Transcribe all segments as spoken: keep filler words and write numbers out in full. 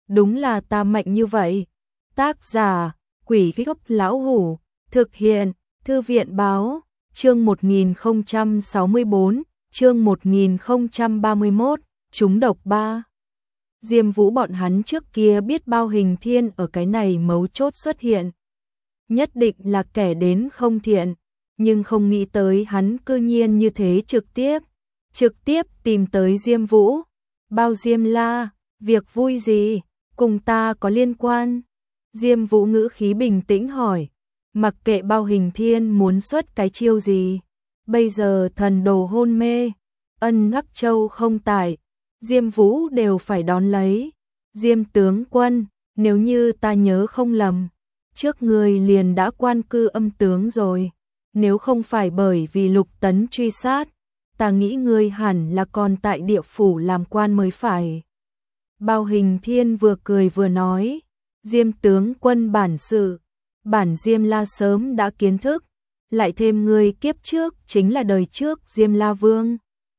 đúng là ta mạnh như vậy. Tác giả, Quỷ Gốc Lão Hủ, thực hiện, Thư viện Báo, chương một nghìn không trăm sáu mươi bốn, chương một nghìn không trăm ba mươi mốt, trúng độc ba. Diêm Vũ bọn hắn trước kia biết Bao Hình Thiên ở cái này mấu chốt xuất hiện. Nhất định là kẻ đến không thiện, nhưng không nghĩ tới hắn cư nhiên như thế trực tiếp. Trực tiếp tìm tới Diêm Vũ. Bao Diêm La, việc vui gì, cùng ta có liên quan? Diêm Vũ ngữ khí bình tĩnh hỏi. Mặc kệ Bao Hình Thiên muốn xuất cái chiêu gì, bây giờ thần đồ hôn mê, Ân Hắc Châu không tại, Diêm Vũ đều phải đón lấy. Diêm tướng quân, nếu như ta nhớ không lầm, trước người liền đã quan cư âm tướng rồi, nếu không phải bởi vì Lục Tấn truy sát, ta nghĩ ngươi hẳn là còn tại địa phủ làm quan mới phải. Bao Hình Thiên vừa cười vừa nói, Diêm tướng quân bản sự, bản Diêm La sớm đã kiến thức, lại thêm ngươi kiếp trước chính là đời trước Diêm La Vương.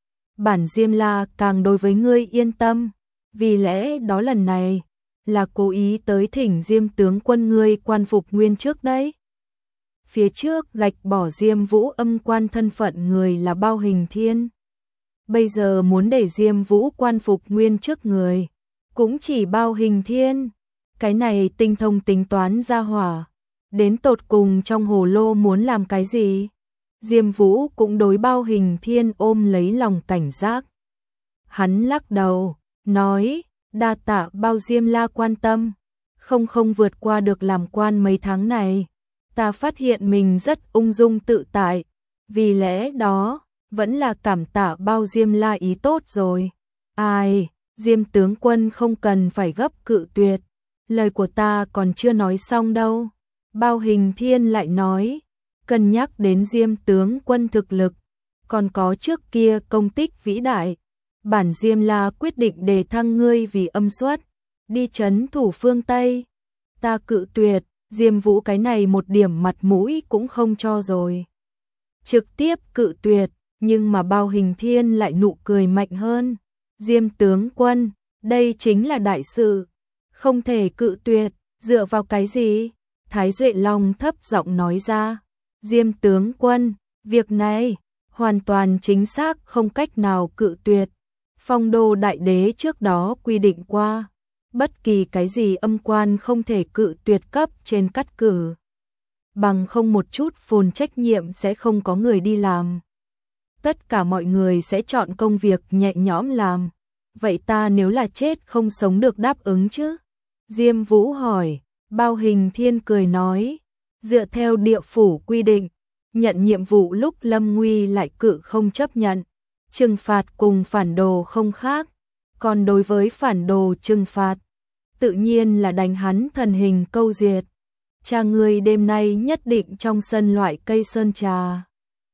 Bản Diêm La càng đối với ngươi yên tâm, vì lẽ đó lần này là cố ý tới thỉnh Diêm tướng quân ngươi quan phục nguyên trước đấy. Phía trước gạch bỏ Diêm Vũ âm quan thân phận người là Bao Hình Thiên. Bây giờ muốn để Diêm Vũ quan phục nguyên trước người, cũng chỉ Bao Hình Thiên. Cái này tinh thông tính toán ra hỏa, đến tột cùng trong hồ lô muốn làm cái gì? Diêm Vũ cũng đối Bao Hình Thiên ôm lấy lòng cảnh giác. Hắn lắc đầu, nói, đa tạ Bao Diêm La quan tâm, không không vượt qua được làm quan mấy tháng này. Ta phát hiện mình rất ung dung tự tại, vì lẽ đó, vẫn là cảm tạ Bao Diêm La ý tốt rồi. Ai, Diêm tướng quân không cần phải gấp cự tuyệt, lời của ta còn chưa nói xong đâu. Bao Hình Thiên lại nói, cân nhắc đến Diêm tướng quân thực lực, còn có trước kia công tích vĩ đại, bản Diêm La quyết định đề thăng ngươi vì âm xuất, đi trấn thủ phương Tây. Ta cự tuyệt, Diêm Vũ cái này một điểm mặt mũi cũng không cho rồi. Trực tiếp cự tuyệt, nhưng mà Bao Hình Thiên lại nụ cười mạnh hơn. Diêm tướng quân, đây chính là đại sự, không thể cự tuyệt, dựa vào cái gì? Thái Duệ Long thấp giọng nói ra. Diêm tướng quân, việc này hoàn toàn chính xác không cách nào cự tuyệt. Phong Đô Đại Đế trước đó quy định qua, bất kỳ cái gì âm quan không thể cự tuyệt cấp trên cắt cử. Bằng không một chút phồn trách nhiệm sẽ không có người đi làm. Tất cả mọi người sẽ chọn công việc nhẹ nhõm làm. Vậy ta nếu là chết không sống được đáp ứng chứ? Diêm Vũ hỏi. Bao Hình Thiên cười nói, dựa theo địa phủ quy định, nhận nhiệm vụ lúc lâm nguy lại cự không chấp nhận, trừng phạt cùng phản đồ không khác, còn đối với phản đồ trừng phạt, tự nhiên là đánh hắn thần hình câu diệt. Cha ngươi đêm nay nhất định trong sân loại cây sơn trà.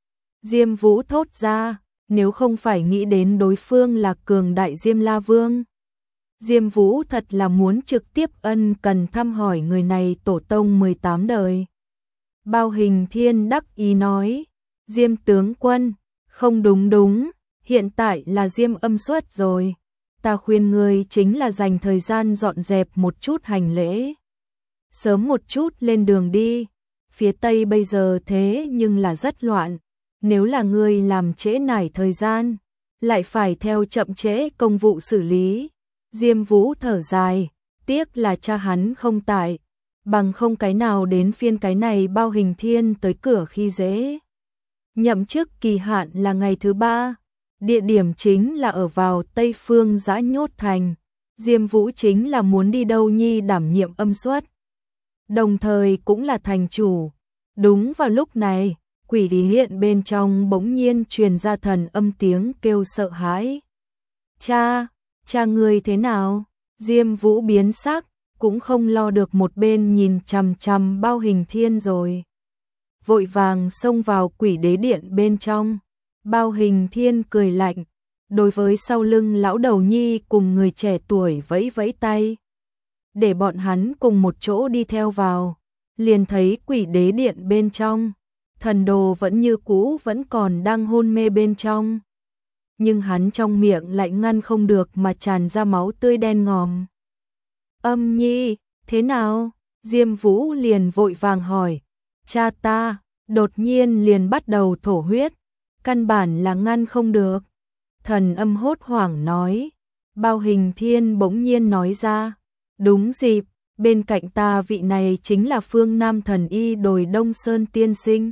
Diêm Vũ thốt ra, nếu không phải nghĩ đến đối phương là cường đại Diêm La Vương. Diêm Vũ thật là muốn trực tiếp ân cần thăm hỏi người này tổ tông mười tám đời. Bao Hình Thiên đắc ý nói, Diêm tướng quân, không đúng đúng, hiện tại là Diêm âm xuất rồi. Ta khuyên người chính là dành thời gian dọn dẹp một chút hành lễ. Sớm một chút lên đường đi, phía Tây bây giờ thế nhưng là rất loạn. Nếu là người làm trễ nải thời gian, lại phải theo chậm trễ công vụ xử lý. Diêm Vũ thở dài, tiếc là cha hắn không tại, bằng không cái nào đến phiên cái này Bao Hình Thiên tới cửa khi dễ. Nhậm chức kỳ hạn là ngày thứ ba, địa điểm chính là ở vào Tây Phương Giã Nhốt Thành. Diêm Vũ chính là muốn đi đâu nhi đảm nhiệm âm xuất, đồng thời cũng là thành chủ. Đúng vào lúc này, quỷ lý hiện bên trong bỗng nhiên truyền ra thần âm tiếng kêu sợ hãi. Cha! Cha ngươi thế nào? Diêm Vũ biến sắc, cũng không lo được một bên nhìn chằm chằm Bao Hình Thiên rồi. Vội vàng xông vào quỷ đế điện bên trong. Bao Hình Thiên cười lạnh, đối với sau lưng lão đầu nhi cùng người trẻ tuổi vẫy vẫy tay. Để bọn hắn cùng một chỗ đi theo vào. Liền thấy quỷ đế điện bên trong, thần đồ vẫn như cũ vẫn còn đang hôn mê bên trong. Nhưng hắn trong miệng lại ngăn không được mà tràn ra máu tươi đen ngòm. Âm Nhi, thế nào? Diêm Vũ liền vội vàng hỏi. Cha ta, đột nhiên liền bắt đầu thổ huyết, căn bản là ngăn không được. Thần Âm hốt hoảng nói. Bao Hình Thiên bỗng nhiên nói ra. Đúng dịp, bên cạnh ta vị này chính là Phương Nam thần y Đồi Đông Sơn tiên sinh.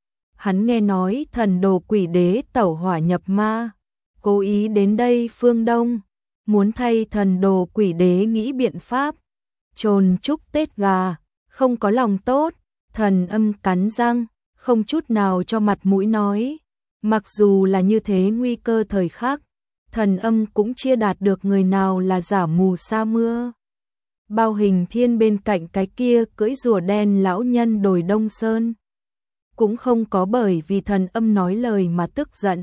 Hắn nghe nói thần đồ quỷ đế tẩu hỏa nhập ma, cố ý đến đây phương Đông, muốn thay thần đồ quỷ đế nghĩ biện pháp, trồn chúc Tết gà, không có lòng tốt. Thần Âm cắn răng, không chút nào cho mặt mũi nói. Mặc dù là như thế nguy cơ thời khắc, Thần Âm cũng chia đạt được người nào là giả mù sa mưa. Bao Hình Thiên bên cạnh cái kia cưỡi rùa đen lão nhân Đồi Đông Sơn cũng không có bởi vì Thần Âm nói lời mà tức giận.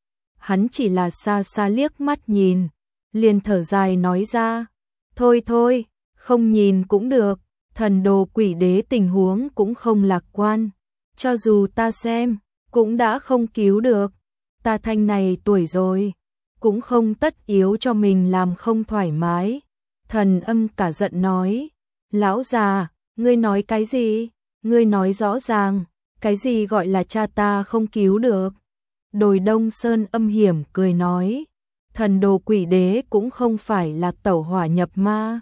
Hắn chỉ là xa xa liếc mắt nhìn, liền thở dài nói ra. Thôi thôi, không nhìn cũng được, thần đồ quỷ đế tình huống cũng không lạc quan. Cho dù ta xem, cũng đã không cứu được. Ta thanh này tuổi rồi, cũng không tất yếu cho mình làm không thoải mái. Thần Âm cả giận nói. Lão già, ngươi nói cái gì? Ngươi nói rõ ràng, cái gì gọi là cha ta không cứu được? Đồi Đông Sơn âm hiểm cười nói. Thần đồ quỷ đế cũng không phải là tẩu hỏa nhập ma,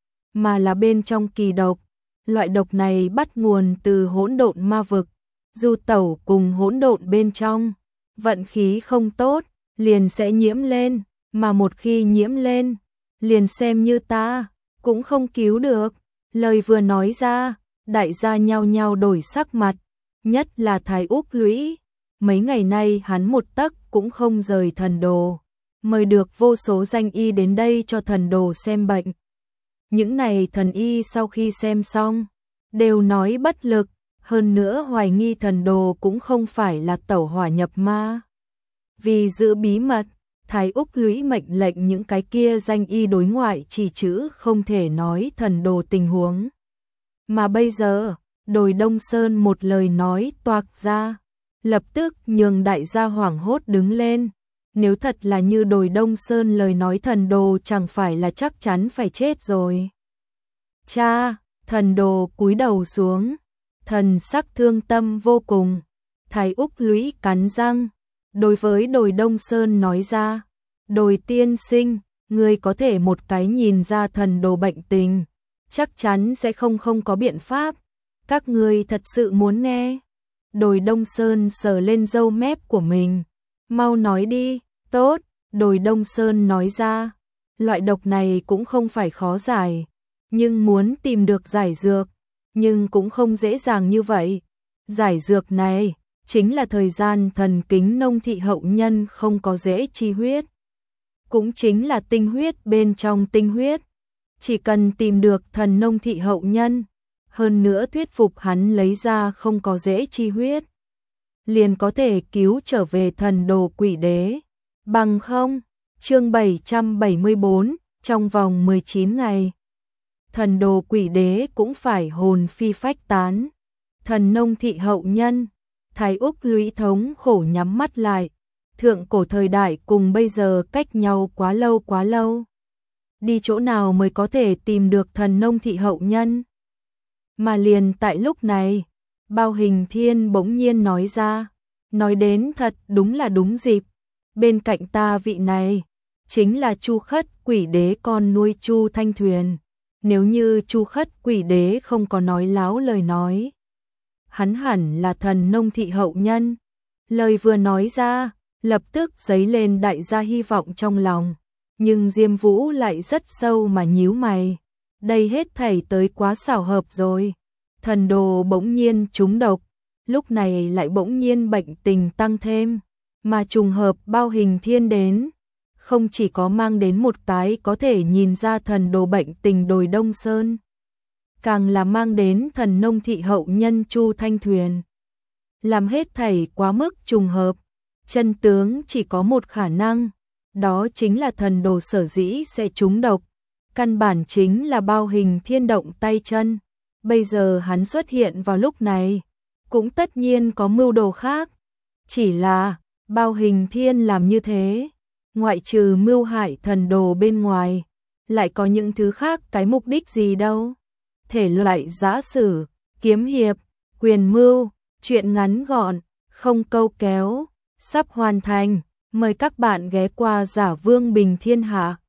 mà là bên trong kỳ độc. Loại độc này bắt nguồn từ hỗn độn ma vực. Du tẩu cùng hỗn độn bên trong, vận khí không tốt, liền sẽ nhiễm lên, mà một khi nhiễm lên, liền xem như ta, cũng không cứu được. Lời vừa nói ra, đại gia nhao nhao đổi sắc mặt, nhất là Thái Úc Lũy. Mấy ngày nay hắn một tấc cũng không rời thần đồ, mời được vô số danh y đến đây cho thần đồ xem bệnh. Những này thần y sau khi xem xong, đều nói bất lực, hơn nữa hoài nghi thần đồ cũng không phải là tẩu hỏa nhập ma. Vì giữ bí mật, Thái Úc Lũy mệnh lệnh những cái kia danh y đối ngoại chỉ chữ không thể nói thần đồ tình huống. Mà bây giờ, Đồi Đông Sơn một lời nói toạc ra, lập tức nhường đại gia hoảng hốt đứng lên. Nếu thật là như Đồi Đông Sơn lời nói, thần đồ chẳng phải là chắc chắn phải chết rồi. Cha, thần đồ cúi đầu xuống, thần sắc thương tâm vô cùng. Thái Úc Lũy cắn răng, đối với Đồi Đông Sơn nói ra. Đồi tiên sinh, ngươi có thể một cái nhìn ra thần đồ bệnh tình, chắc chắn sẽ không không có biện pháp. Các ngươi thật sự muốn nghe? Đồi Đông Sơn sờ lên râu mép của mình. Mau nói đi. Tốt, Đồi Đông Sơn nói ra. Loại độc này cũng không phải khó giải, nhưng muốn tìm được giải dược, nhưng cũng không dễ dàng như vậy. Giải dược này chính là thời gian thần kính nông thị hậu nhân không có dễ chi huyết, cũng chính là tinh huyết bên trong tinh huyết. Chỉ cần tìm được thần nông thị hậu nhân, hơn nữa thuyết phục hắn lấy ra không có dễ chi huyết, liền có thể cứu trở về thần đồ quỷ đế. Bằng không, chương bảy trăm bảy mươi tư, trong vòng mười chín ngày, thần đồ quỷ đế cũng phải hồn phi phách tán. Thần nông thị hậu nhân, Thái Úc Lũy thống khổ nhắm mắt lại. Thượng cổ thời đại cùng bây giờ cách nhau quá lâu quá lâu. Đi chỗ nào mới có thể tìm được thần nông thị hậu nhân? Mà liền tại lúc này, Bao Hình Thiên bỗng nhiên nói ra. Nói đến thật đúng là đúng dịp. Bên cạnh ta vị này, chính là Chu Khất quỷ đế con nuôi Chu Thanh Thuyền. Nếu như Chu Khất quỷ đế không có nói láo lời nói, hắn hẳn là thần nông thị hậu nhân. Lời vừa nói ra, lập tức dấy lên đại gia hy vọng trong lòng. Nhưng Diêm Vũ lại rất sâu mà nhíu mày. Đây hết thảy tới quá xảo hợp rồi. Thần đồ bỗng nhiên trúng độc, lúc này lại bỗng nhiên bệnh tình tăng thêm. Mà trùng hợp Bao Hình Thiên đến, không chỉ có mang đến một cái có thể nhìn ra thần đồ bệnh tình Đồi Đông Sơn, càng là mang đến thần nông thị hậu nhân Chu Thanh Thuyền. Làm hết thảy quá mức trùng hợp, chân tướng chỉ có một khả năng, đó chính là thần đồ sở dĩ sẽ trúng độc. Căn bản chính là Bao Hình Thiên động tay chân. Bây giờ hắn xuất hiện vào lúc này, cũng tất nhiên có mưu đồ khác. Chỉ là Bao Hình Thiên làm như thế, ngoại trừ mưu hại thần đồ bên ngoài, lại có những thứ khác cái mục đích gì đâu. Thể loại giã sử, kiếm hiệp, quyền mưu, truyện ngắn gọn, không câu kéo, sắp hoàn thành. Mời các bạn ghé qua Giả Vương Bình Thiên Hạ.